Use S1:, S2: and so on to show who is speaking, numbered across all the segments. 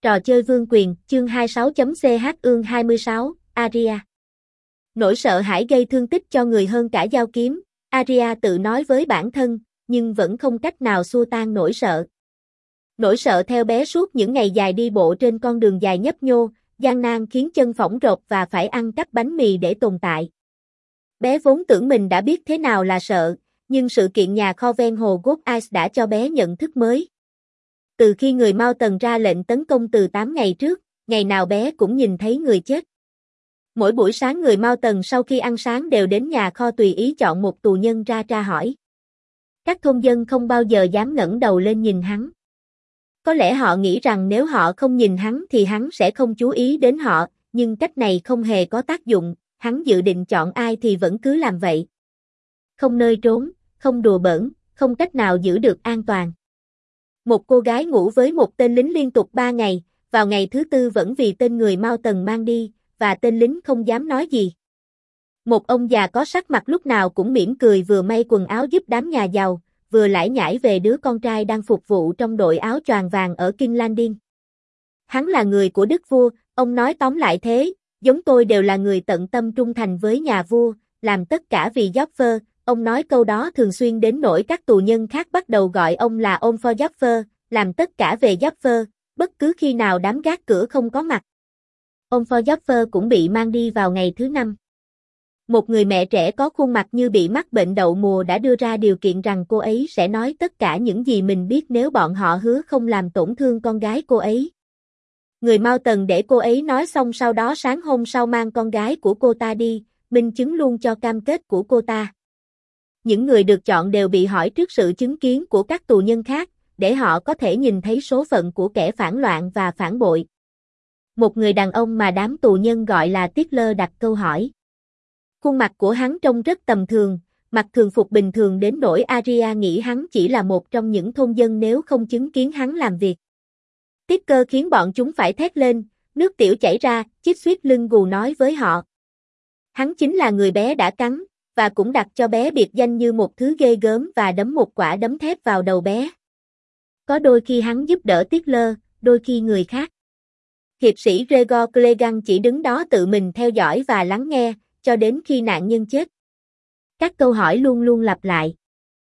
S1: Trò chơi vương quyền, chương 26.ch ương 26, Arya. Nỗi sợ hãi gây thương tích cho người hơn cả dao kiếm, Arya tự nói với bản thân, nhưng vẫn không cách nào xua tan nỗi sợ. Nỗi sợ theo bé suốt những ngày dài đi bộ trên con đường dài nhấp nhô, gian nan khiến chân phỏng rộp và phải ăn cắp bánh mì để tồn tại. Bé vốn tưởng mình đã biết thế nào là sợ, nhưng sự kiện nhà kho ven hồ God Ice đã cho bé nhận thức mới. Từ khi người Mao Tần ra lệnh tấn công từ 8 ngày trước, ngày nào bé cũng nhìn thấy người chết. Mỗi buổi sáng người Mao Tần sau khi ăn sáng đều đến nhà kho tùy ý chọn một tù nhân ra tra hỏi. Các thôn dân không bao giờ dám ngẩng đầu lên nhìn hắn. Có lẽ họ nghĩ rằng nếu họ không nhìn hắn thì hắn sẽ không chú ý đến họ, nhưng cách này không hề có tác dụng, hắn dự định chọn ai thì vẫn cứ làm vậy. Không nơi trốn, không đùa bỡn, không cách nào giữ được an toàn. Một cô gái ngủ với một tên lính liên tục 3 ngày, vào ngày thứ tư vẫn vì tên người Mao Tần mang đi, và tên lính không dám nói gì. Một ông già có sắc mặt lúc nào cũng mỉm cười vừa may quần áo giúp đám nhà giàu, vừa lải nhải về đứa con trai đang phục vụ trong đội áo choàng vàng ở King Landing. Hắn là người của đức vua, ông nói tóm lại thế, giống tôi đều là người tận tâm trung thành với nhà vua, làm tất cả vì Joffre. Ông nói câu đó thường xuyên đến nỗi các tù nhân khác bắt đầu gọi ông là Om for Joffre, làm tất cả về Joffre, bất cứ khi nào đám gác cửa không có mặt. Om for Joffre cũng bị mang đi vào ngày thứ 5. Một người mẹ trẻ có khuôn mặt như bị mắc bệnh đậu mùa đã đưa ra điều kiện rằng cô ấy sẽ nói tất cả những gì mình biết nếu bọn họ hứa không làm tổn thương con gái cô ấy. Người Mao Tần để cô ấy nói xong sau đó sáng hôm sau mang con gái của cô ta đi, minh chứng luôn cho cam kết của cô ta. Những người được chọn đều bị hỏi trước sự chứng kiến của các tù nhân khác, để họ có thể nhìn thấy số phận của kẻ phản loạn và phản bội. Một người đàn ông mà đám tù nhân gọi là Titler đặt câu hỏi. Khuôn mặt của hắn trông rất tầm thường, mặc thường phục bình thường đến nỗi Arya nghĩ hắn chỉ là một trong những thôn dân nếu không chứng kiến hắn làm việc. Titler khiến bọn chúng phải thét lên, nước tiểu chảy ra, Chít suýt lưng gù nói với họ. Hắn chính là người bé đã cắn, và cũng đặt cho bé biệt danh như một thứ ghê gớm và đấm một quả đấm thép vào đầu bé. Có đôi khi hắn giúp đỡ Titler, đôi khi người khác. Hiệp sĩ Gregor Clegane chỉ đứng đó tự mình theo dõi và lắng nghe, cho đến khi nạn nhân chết. Các câu hỏi luôn luôn lặp lại.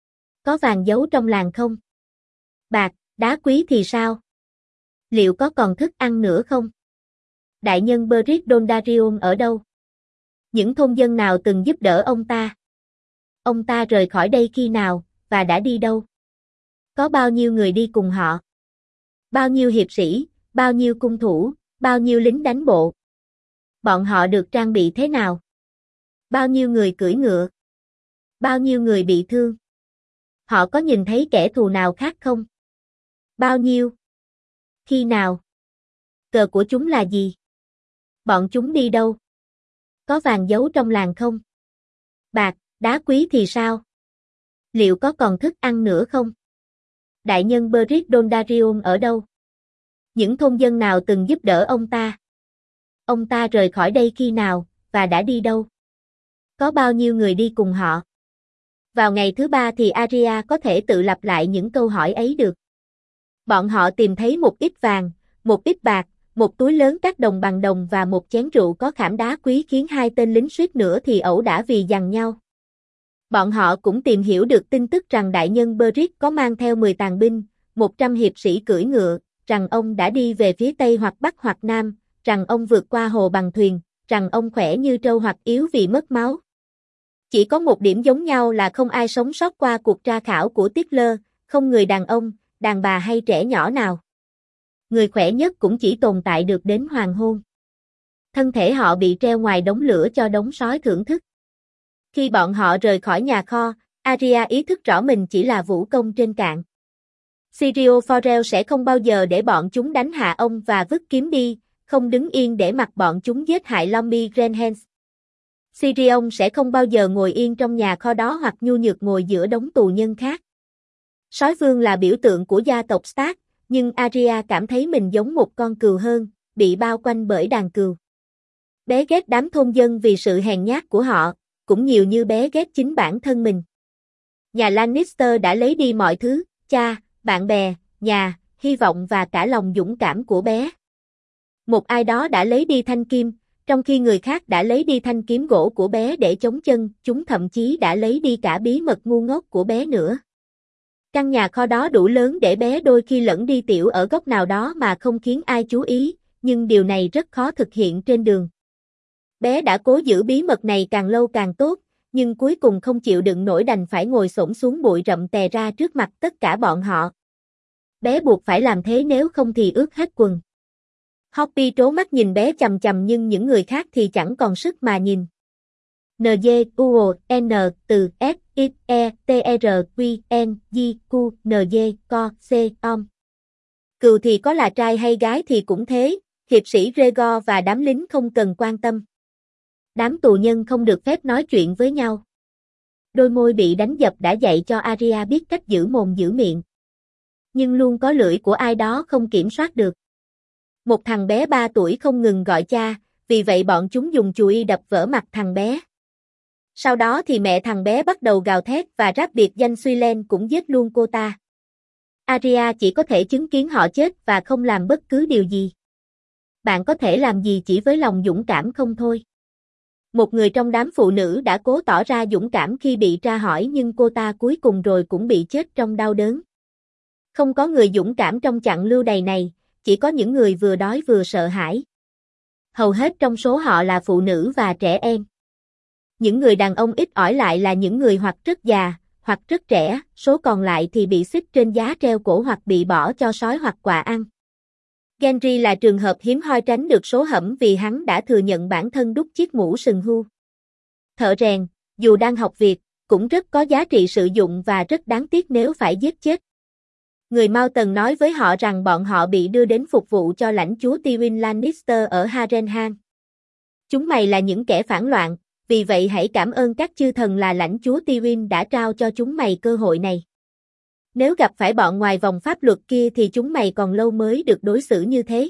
S1: Có vàng giấu trong làng không? Bạc, đá quý thì sao? Liệu có còn thức ăn nữa không? Đại nhân Beric Dondarrion ở đâu? Những thôn dân nào từng giúp đỡ ông ta? Ông ta rời khỏi đây khi nào, và đã đi đâu? Có bao nhiêu người đi cùng họ? Bao nhiêu hiệp sĩ, bao nhiêu cung thủ, bao nhiêu lính đánh bộ? Bọn họ được trang bị thế nào? Bao nhiêu người cưỡi ngựa? Bao nhiêu người bị thương? Họ có nhìn thấy kẻ thù nào khác không? Bao nhiêu? Khi nào? Cờ của chúng là gì? Bọn chúng đi đâu? Có vàng giấu trong làng không? Bạc, đá quý thì sao? Liệu có còn thức ăn nữa không? Đại nhân Beric Dondarrion ở đâu? Những thôn dân nào từng giúp đỡ ông ta? Ông ta rời khỏi đây khi nào, và đã đi đâu? Có bao nhiêu người đi cùng họ? Vào ngày thứ 3 thì Arya có thể tự lặp lại những câu hỏi ấy được. Bọn họ tìm thấy một ít vàng, một ít bạc, một túi lớn các đồng bằng đồng và một chén rượu có khảm đá quý khiến hai tên lính suýt nữa thì ẩu đả vì giằng nhau. Bọn họ cũng tìm hiểu được tin tức rằng đại nhân Beric có mang theo 10 tàn binh, 100 hiệp sĩ cưỡi ngựa, rằng ông đã đi về phía Tây hoặc Bắc hoặc Nam, rằng ông vượt qua hồ bằng thuyền, rằng ông khỏe như trâu hoặc yếu vì mất máu. Chỉ có một điểm giống nhau là không ai sống sót qua cuộc tra khảo của Titler, không người đàn ông, đàn bà hay trẻ nhỏ nào. Người khỏe nhất cũng chỉ tồn tại được đến hoàng hôn. Thân thể họ bị treo ngoài đống lửa cho đống sói thưởng thức. Khi bọn họ rời khỏi nhà kho, Arya ý thức rõ mình chỉ là vũ công trên cạn. Syrio Forel sẽ không bao giờ để bọn chúng đánh hạ ông và vứt kiếm đi, không đứng yên để mặc bọn chúng giết hại Lomi Grenhens. Sirion sẽ không bao giờ ngồi yên trong nhà kho đó hoặc nhu nhược ngồi giữa đống tù nhân khác. Sói vương là biểu tượng của gia tộc Stark, nhưng Arya cảm thấy mình giống một con cừu hơn, bị bao quanh bởi đàn cừu. Bé ghét đám thôn dân vì sự hèn nhát của họ, cũng nhiều như bé ghét chính bản thân mình. Nhà Lannister đã lấy đi mọi thứ, cha, bạn bè, nhà, hy vọng và cả lòng dũng cảm của bé. Một ai đó đã lấy đi thanh kim, trong khi người khác đã lấy đi thanh kiếm gỗ của bé để chống chân, chúng thậm chí đã lấy đi cả bí mật ngu ngốc của bé nữa. Căn nhà kho đó đủ lớn để bé đôi khi lẫn đi tiểu ở góc nào đó mà không khiến ai chú ý, nhưng điều này rất khó thực hiện trên đường. Bé đã cố giữ bí mật này càng lâu càng tốt, nhưng cuối cùng không chịu đựng nổi đành phải ngồi xổm xuống bụi rậm tè ra trước mặt tất cả bọn họ. Bé buộc phải làm thế nếu không thì ướt hết quần. Hoppy trố mắt nhìn bé chằm chằm nhưng những người khác thì chẳng còn sức mà nhìn. N từ S X E T R Q N G Q N Co C Om. Cừu thì có là trai hay gái thì cũng thế, hiệp sĩ Gregor và đám lính không cần quan tâm. Đám tù nhân không được phép nói chuyện với nhau. Đôi môi bị đánh dập đã dạy cho Arya biết cách giữ mồm giữ miệng. Nhưng luôn có lưỡi của ai đó không kiểm soát được. Một thằng bé 3 tuổi không ngừng gọi cha, vì vậy bọn chúng dùng chùy đập vỡ mặt thằng bé. Sau đó thì mẹ thằng bé bắt đầu gào thét và ráp biệt danh Suelen cũng giết luôn cô ta. Arya chỉ có thể chứng kiến họ chết và không làm bất cứ điều gì. Bạn có thể làm gì chỉ với lòng dũng cảm không thôi? Một người trong đám phụ nữ đã cố tỏ ra dũng cảm khi bị tra hỏi nhưng cô ta cuối cùng rồi cũng bị chết trong đau đớn. Không có người dũng cảm trong chặng lưu đày này, chỉ có những người vừa đói vừa sợ hãi. Hầu hết trong số họ là phụ nữ và trẻ em. Những người đàn ông ít ỏi lại là những người hoặc rất già, hoặc rất trẻ, số còn lại thì bị xích trên giá treo cổ hoặc bị bỏ cho sói hoặc quạ ăn. Gendry là trường hợp hiếm hoi tránh được số hẩm vì hắn đã thừa nhận bản thân đúc chiếc mũ sừng hưu. Thợ rèn, dù đang học việc, cũng rất có giá trị sử dụng và rất đáng tiếc nếu phải giết chết. Người Mountain nói với họ rằng bọn họ bị đưa đến phục vụ cho lãnh chúa Tywin Lannister ở Harrenhal. Chúng mày là những kẻ phản loạn, vì vậy hãy cảm ơn các chư thần là lãnh chúa Tywin đã trao cho chúng mày cơ hội này. Nếu gặp phải bọn ngoài vòng pháp luật kia thì chúng mày còn lâu mới được đối xử như thế.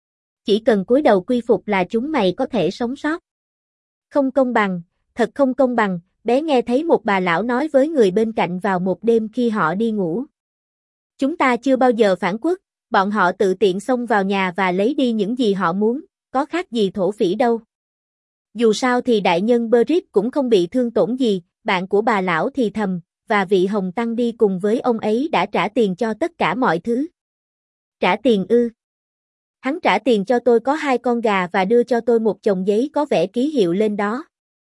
S1: Chỉ cần cúi đầu quy phục là chúng mày có thể sống sót. Không công bằng, thật không công bằng, bé nghe thấy một bà lão nói với người bên cạnh vào một đêm khi họ đi ngủ. Chúng ta chưa bao giờ phản quốc, bọn họ tự tiện xông vào nhà và lấy đi những gì họ muốn, có khác gì thổ phỉ đâu. Dù sao thì đại nhân Beric cũng không bị thương tổn gì, bạn của bà lão thì thầm, và vị hồng tăng đi cùng với ông ấy đã trả tiền cho tất cả mọi thứ. Trả tiền ư? Hắn trả tiền cho tôi có 2 con gà và đưa cho tôi một chồng giấy có vẽ ký hiệu lên đó.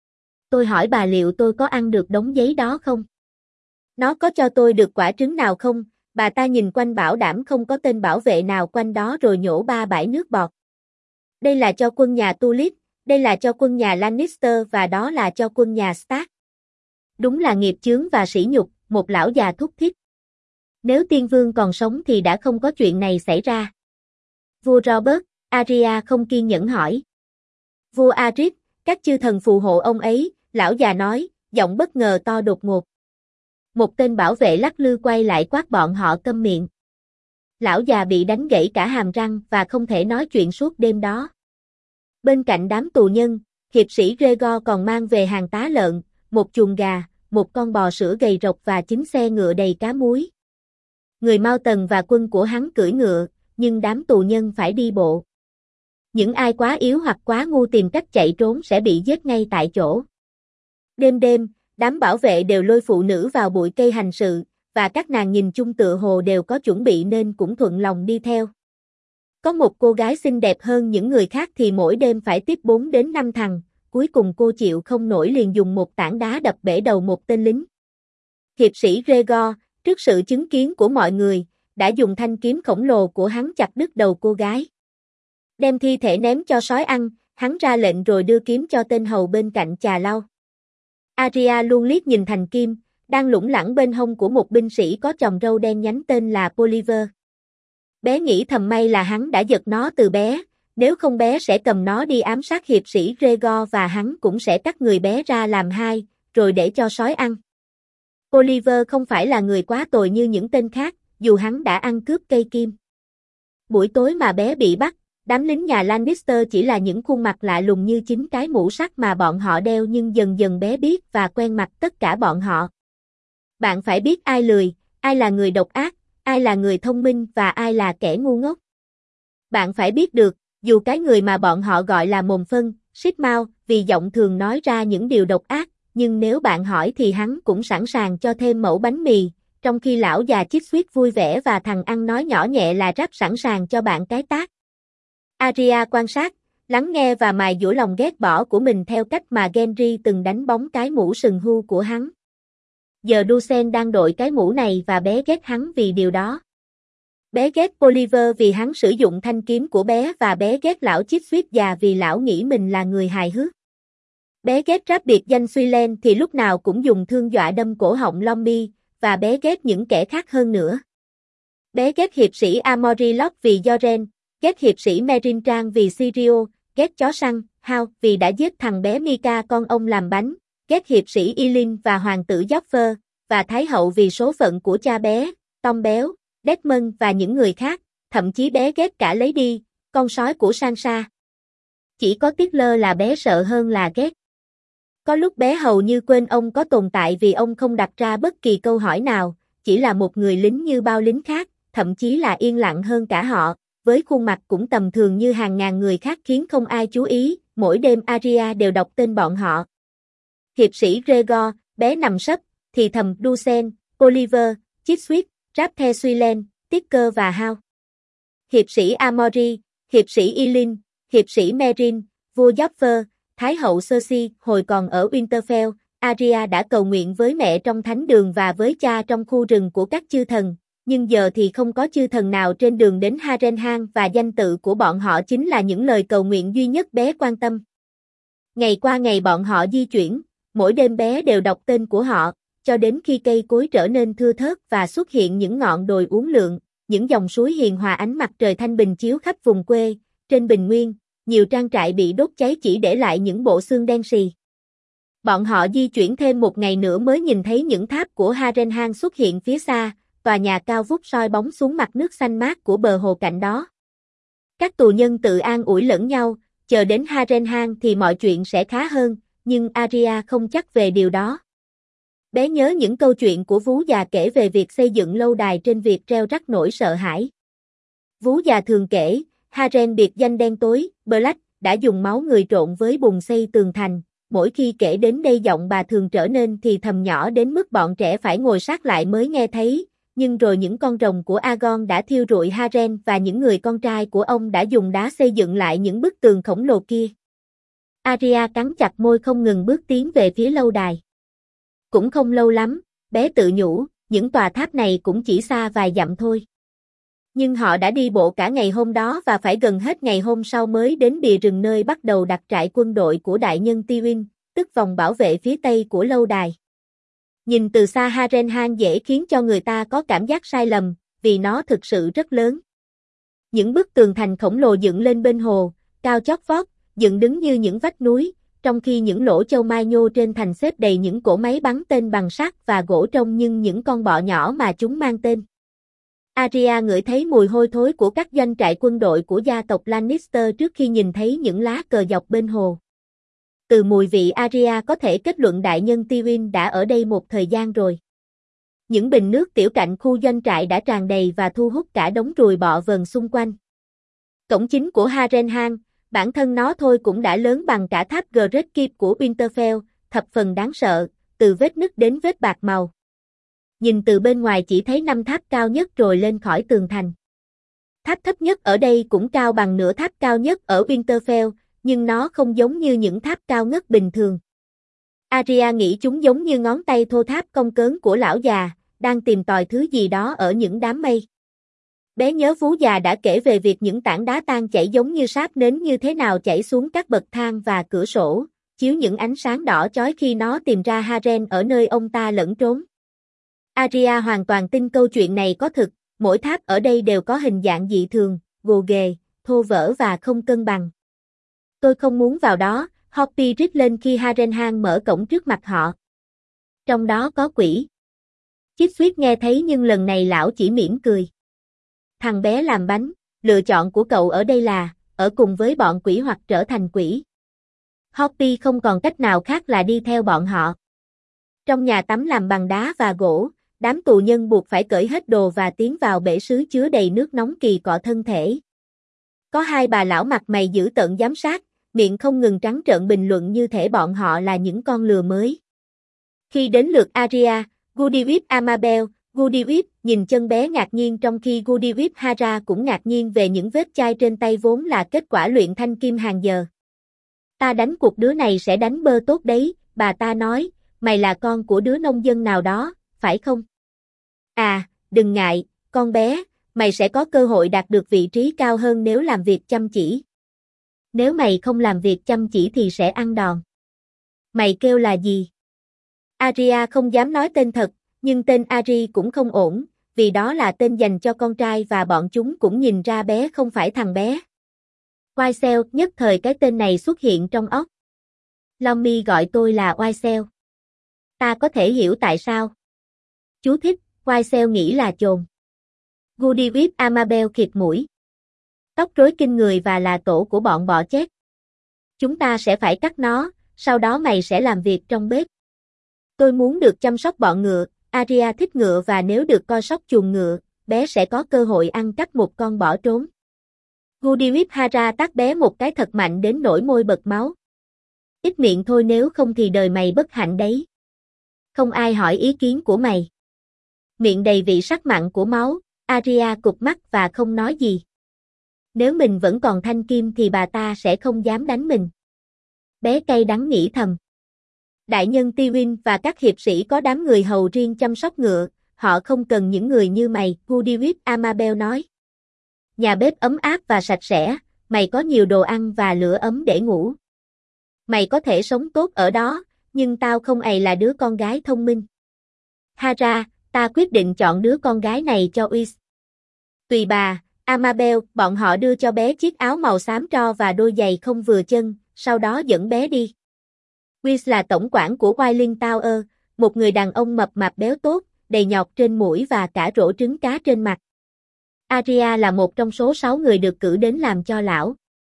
S1: Tôi hỏi bà liệu tôi có ăn được đống giấy đó không? Nó có cho tôi được quả trứng nào không? Bà ta nhìn quanh bảo đảm không có tên bảo vệ nào quanh đó rồi nhổ 3 bãi nước bọt. Đây là cho quân nhà Tulip, đây là cho quân nhà Lannister và đó là cho quân nhà Stark. Đúng là nghiệp chướng và sỉ nhục, một lão già thúc thích. Nếu tiên vương còn sống thì đã không có chuyện này xảy ra. Vua Robert, Arya không kiên nhẫn hỏi. Vua Aerys, các chư thần phù hộ ông ấy, lão già nói, giọng bất ngờ to đột ngột. Một tên bảo vệ lắc lư quay lại quát bọn họ câm miệng. Lão già bị đánh gãy cả hàm răng và không thể nói chuyện suốt đêm đó. Bên cạnh đám tù nhân, hiệp sĩ Gregor còn mang về hàng tá lợn, một chuồng gà, một con bò sữa gầy rộc và 9 xe ngựa đầy cá muối. Người Mountain và quân của hắn cưỡi ngựa, nhưng đám tù nhân phải đi bộ. Những ai quá yếu hoặc quá ngu tìm cách chạy trốn sẽ bị giết ngay tại chỗ. Đêm đêm, đám bảo vệ đều lôi phụ nữ vào bụi cây hành sự, và các nàng nhìn chung tựa hồ đều có chuẩn bị nên cũng thuận lòng đi theo. Có một cô gái xinh đẹp hơn những người khác thì mỗi đêm phải tiếp 4 đến 5 thằng, cuối cùng cô chịu không nổi liền dùng một tảng đá đập bể đầu một tên lính. Hiệp sĩ Gregor, trước sự chứng kiến của mọi người, đã dùng thanh kiếm khổng lồ của hắn chặt đứt đầu cô gái. Đem thi thể ném cho sói ăn, hắn ra lệnh rồi đưa kiếm cho tên hầu bên cạnh chà lau. Arya luôn liếc nhìn thành kim, đang lủng lẳng bên hông của một binh sĩ có chòm râu đen nhánh tên là Poliver. Bé nghĩ thầm may là hắn đã giật nó từ bé, nếu không bé sẽ cầm nó đi ám sát hiệp sĩ Gregor và hắn cũng sẽ cắt người bé ra làm 2, rồi để cho sói ăn. Poliver không phải là người quá tồi như những tên khác, dù hắn đã ăn cướp cây kim. Buổi tối mà bé bị bắt, đám lính nhà Lannister chỉ là những khuôn mặt lạ lùng như 9 cái mũ sắt mà bọn họ đeo nhưng dần dần bé biết và quen mặt tất cả bọn họ. Bạn phải biết ai lười, ai là người độc ác, ai là người thông minh và ai là kẻ ngu ngốc. Bạn phải biết được, Dù cái người mà bọn họ gọi là mồm phân, Sít Mau, vì giọng thường nói ra những điều độc ác, nhưng nếu bạn hỏi thì hắn cũng sẵn sàng cho thêm mẩu bánh mì, trong khi lão già Chít Suýt vui vẻ và thằng ăn nói nhỏ nhẹ là Rap sẵn sàng cho bạn cái tát. Arya quan sát, lắng nghe và mài dũa lòng ghét bỏ của mình theo cách mà Gendry từng đánh bóng cái mũ sừng hưu của hắn. Giờ Dusen đang đội cái mũ này và bé ghét hắn vì điều đó. Bé ghét Oliver vì hắn sử dụng thanh kiếm của bé và bé ghét lão Chít Suýt già vì lão nghĩ mình là người hài hước. Bé ghét Rap biệt danh Suilen thì lúc nào cũng dùng thương dọa đâm cổ họng Lombi, và bé ghét những kẻ khác hơn nữa. Bé ghét hiệp sĩ Amory Locke vì Joren, ghét hiệp sĩ Merin Trang vì Sirio, ghét chó săn, Hao vì đã giết thằng bé Mika con ông làm bánh, ghét hiệp sĩ Ilin và hoàng tử Joffer, và thái hậu vì số phận của cha bé, Tom béo, Desmond và những người khác, thậm chí bé ghét cả Lady, con sói của Sansa. Chỉ có Tickler là bé sợ hơn là ghét. Có lúc bé hầu như quên ông có tồn tại vì ông không đặt ra bất kỳ câu hỏi nào, chỉ là một người lính như bao lính khác, thậm chí là yên lặng hơn cả họ, với khuôn mặt cũng tầm thường như hàng ngàn người khác khiến không ai chú ý, mỗi đêm Arya đều đọc tên bọn họ. Hiệp sĩ Gregor, bé nằm sấp, thì thầm Dusen, Oliver, Chít Suýt, Rap the Suilen, Ticker và Hao. Hiệp sĩ Amory, hiệp sĩ Ilin, hiệp sĩ Merin, vua Joffer, Thái hậu Cersei. Hồi còn ở Winterfell, Arya đã cầu nguyện với mẹ trong thánh đường và với cha trong khu rừng của các chư thần, nhưng giờ thì không có chư thần nào trên đường đến Harrenhal và danh tự của bọn họ chính là những lời cầu nguyện duy nhất bé quan tâm. Ngày qua ngày bọn họ di chuyển, mỗi đêm bé đều đọc tên của họ, cho đến khi cây cối trở nên thưa thớt và xuất hiện những ngọn đồi uốn lượn, những dòng suối hiền hòa ánh mặt trời thanh bình chiếu khắp vùng quê, trên bình nguyên, nhiều trang trại bị đốt cháy chỉ để lại những bộ xương đen sì. Bọn họ di chuyển thêm một ngày nữa mới nhìn thấy những tháp của Harrenhal xuất hiện phía xa, tòa nhà cao vút soi bóng xuống mặt nước xanh mát của bờ hồ cạnh đó. Các tù nhân tự an ủi lẫn nhau, chờ đến Harrenhal thì mọi chuyện sẽ khá hơn, nhưng Arya không chắc về điều đó. Bé nhớ những câu chuyện của Vú già kể về việc xây dựng lâu đài trên việc treo rắc nỗi sợ hãi. Vú già thường kể, Harren biệt danh đen tối, Black, đã dùng máu người trộn với bùn xây tường thành. Mỗi khi kể đến đây giọng bà thường trở nên thì thầm nhỏ đến mức bọn trẻ phải ngồi sát lại mới nghe thấy, nhưng rồi những con rồng của Aegon đã thiêu rụi Harren và những người con trai của ông đã dùng đá xây dựng lại những bức tường khổng lồ kia. Arya cắn chặt môi không ngừng bước tiến về phía lâu đài. Cũng không lâu lắm, bé tự nhủ, những tòa tháp này cũng chỉ xa vài dặm thôi. Nhưng họ đã đi bộ cả ngày hôm đó và phải gần hết ngày hôm sau mới đến bìa rừng nơi bắt đầu đặt trại quân đội của đại nhân Tywin, tức vòng bảo vệ phía tây của lâu đài. Nhìn từ xa Harrenhal dễ khiến cho người ta có cảm giác sai lầm, vì nó thực sự rất lớn. Những bức tường thành khổng lồ dựng lên bên hồ, cao chót vót, dựng đứng như những vách núi, trong khi những lỗ châu mai nhô trên thành xếp đầy những cỗ máy bắn tên bằng sắt và gỗ trông như những con bọ nhỏ mà chúng mang tên. Arya ngửi thấy mùi hôi thối của các doanh trại quân đội của gia tộc Lannister trước khi nhìn thấy những lá cờ dọc bên hồ. Từ mùi vị Arya có thể kết luận đại nhân Tywin đã ở đây một thời gian rồi. Những bình nước tiểu cạnh khu doanh trại đã tràn đầy và thu hút cả đống ruồi bọ vờn xung quanh. Cổng chính của Harrenhal, bản thân nó thôi cũng đã lớn bằng cả tháp Great Keep của Winterfell, thập phần đáng sợ, từ vết nứt đến vết bạc màu. Nhìn từ bên ngoài chỉ thấy 5 tháp cao nhất rồi lên khỏi tường thành. Tháp thấp nhất ở đây cũng cao bằng nửa tháp cao nhất ở Winterfell, nhưng nó không giống như những tháp cao ngất bình thường. Arya nghĩ chúng giống như ngón tay thô tháp cong cớn của lão già, đang tìm tòi thứ gì đó ở những đám mây. Bé nhớ Vú già đã kể về việc những tảng đá tan chảy giống như sáp nến như thế nào chảy xuống các bậc thang và cửa sổ, chiếu những ánh sáng đỏ chói khi nó tìm ra Harren ở nơi ông ta lẫn trốn. Arya hoàn toàn tin câu chuyện này có thực, mỗi tháp ở đây đều có hình dạng dị thường, gồ ghề, thô vỡ và không cân bằng. Tôi không muốn vào đó, Hoppy rít lên khi Harrenhal mở cổng trước mặt họ. Trong đó có quỷ. Chít Suýt nghe thấy nhưng lần này lão chỉ mỉm cười. Thằng bé làm bánh, lựa chọn của cậu ở đây là, ở cùng với bọn quỷ hoặc trở thành quỷ. Hoppy không còn cách nào khác là đi theo bọn họ. Trong nhà tắm làm bằng đá và gỗ, đám tù nhân buộc phải cởi hết đồ và tiến vào bể sứ chứa đầy nước nóng kỳ cọ thân thể. Có hai bà lão mặt mày dữ tợn giám sát, miệng không ngừng trắng trợn bình luận như thể bọn họ là những con lừa mới. Khi đến lượt Aria, Goody Amabel, Goody nhìn chân bé ngạc nhiên trong khi Goody Hara cũng ngạc nhiên về những vết chai trên tay vốn là kết quả luyện thanh kim hàng giờ. Ta đánh cuộc đứa này sẽ đánh bơ tốt đấy, bà ta nói, mày là con của đứa nông dân nào đó, phải không? À, đừng ngại, con bé, mày sẽ có cơ hội đạt được vị trí cao hơn nếu làm việc chăm chỉ. Nếu mày không làm việc chăm chỉ thì sẽ ăn đòn. Mày kêu là gì? Aria không dám nói tên thật, nhưng tên Ari cũng không ổn, vì đó là tên dành cho con trai và bọn chúng cũng nhìn ra bé không phải thằng bé. Oisel, nhất thời cái tên này xuất hiện trong óc. Lommy gọi tôi là Oisel. Ta có thể hiểu tại sao. Chú thích, Oisel nghĩ là chồn. Goody Amabel khịt mũi. Tóc rối kinh người và là tổ của bọn bọ chét. Chúng ta sẽ phải cắt nó, sau đó mày sẽ làm việc trong bếp. Tôi muốn được chăm sóc bọn ngựa, Aria thích ngựa và nếu được coi sóc chuồng ngựa, bé sẽ có cơ hội ăn cắp một con bỏ trốn. Goody Hara tát bé một cái thật mạnh đến nỗi môi bật máu. Ít miệng thôi nếu không thì đời mày bất hạnh đấy. Không ai hỏi ý kiến của mày. Miệng đầy vị sắc mặn của máu, Aria cụp mắt và không nói gì. Nếu mình vẫn còn thanh kim thì bà ta sẽ không dám đánh mình. Bé cay đắng nghĩ thầm. Đại nhân Tywin và các hiệp sĩ có đám người hầu riêng chăm sóc ngựa, họ không cần những người như mày, Goody Amabel nói. Nhà bếp ấm áp và sạch sẽ, mày có nhiều đồ ăn và lửa ấm để ngủ. Mày có thể sống tốt ở đó, nhưng tao không là đứa con gái thông minh. Hara, ta quyết định chọn đứa con gái này cho Whis. Tùy bà, Amabel, bọn họ đưa cho bé chiếc áo màu xám tro và đôi giày không vừa chân, sau đó dẫn bé đi. Whis là tổng quản của Wailing Tower, một người đàn ông mập mạp béo tốt, đầy nhọt trên mũi và cả rổ trứng cá trên mặt. Aria là một trong số 6 người được cử đến làm cho lão.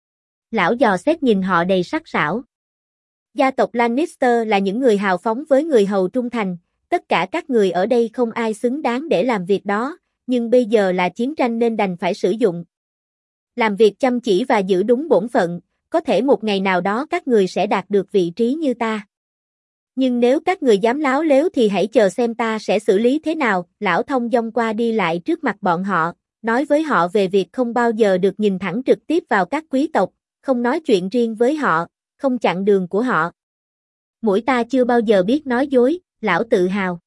S1: Lão dò xét nhìn họ đầy sắc sảo. Gia tộc Lannister là những người hào phóng với người hầu trung thành, tất cả các người ở đây không ai xứng đáng để làm việc đó, nhưng bây giờ là chiến tranh nên đành phải sử dụng. Làm việc chăm chỉ và giữ đúng bổn phận, có thể một ngày nào đó các người sẽ đạt được vị trí như ta. Nhưng nếu các người dám láo lếu thì hãy chờ xem ta sẽ xử lý thế nào. Lão thông dong qua đi lại trước mặt bọn họ, nói với họ về việc không bao giờ được nhìn thẳng trực tiếp vào các quý tộc, không nói chuyện riêng với họ, không chặn đường của họ. Mũi ta chưa bao giờ biết nói dối, lão tự hào.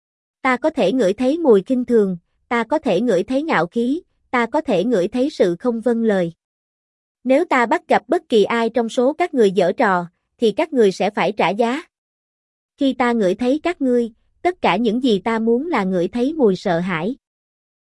S1: Ta có thể ngửi thấy mùi khinh thường, ta có thể ngửi thấy ngạo khí, ta có thể ngửi thấy sự không vâng lời. Nếu ta bắt gặp bất kỳ ai trong số các người giở trò, thì các người sẽ phải trả giá. Khi ta ngửi thấy các ngươi, tất cả những gì ta muốn là ngửi thấy mùi sợ hãi.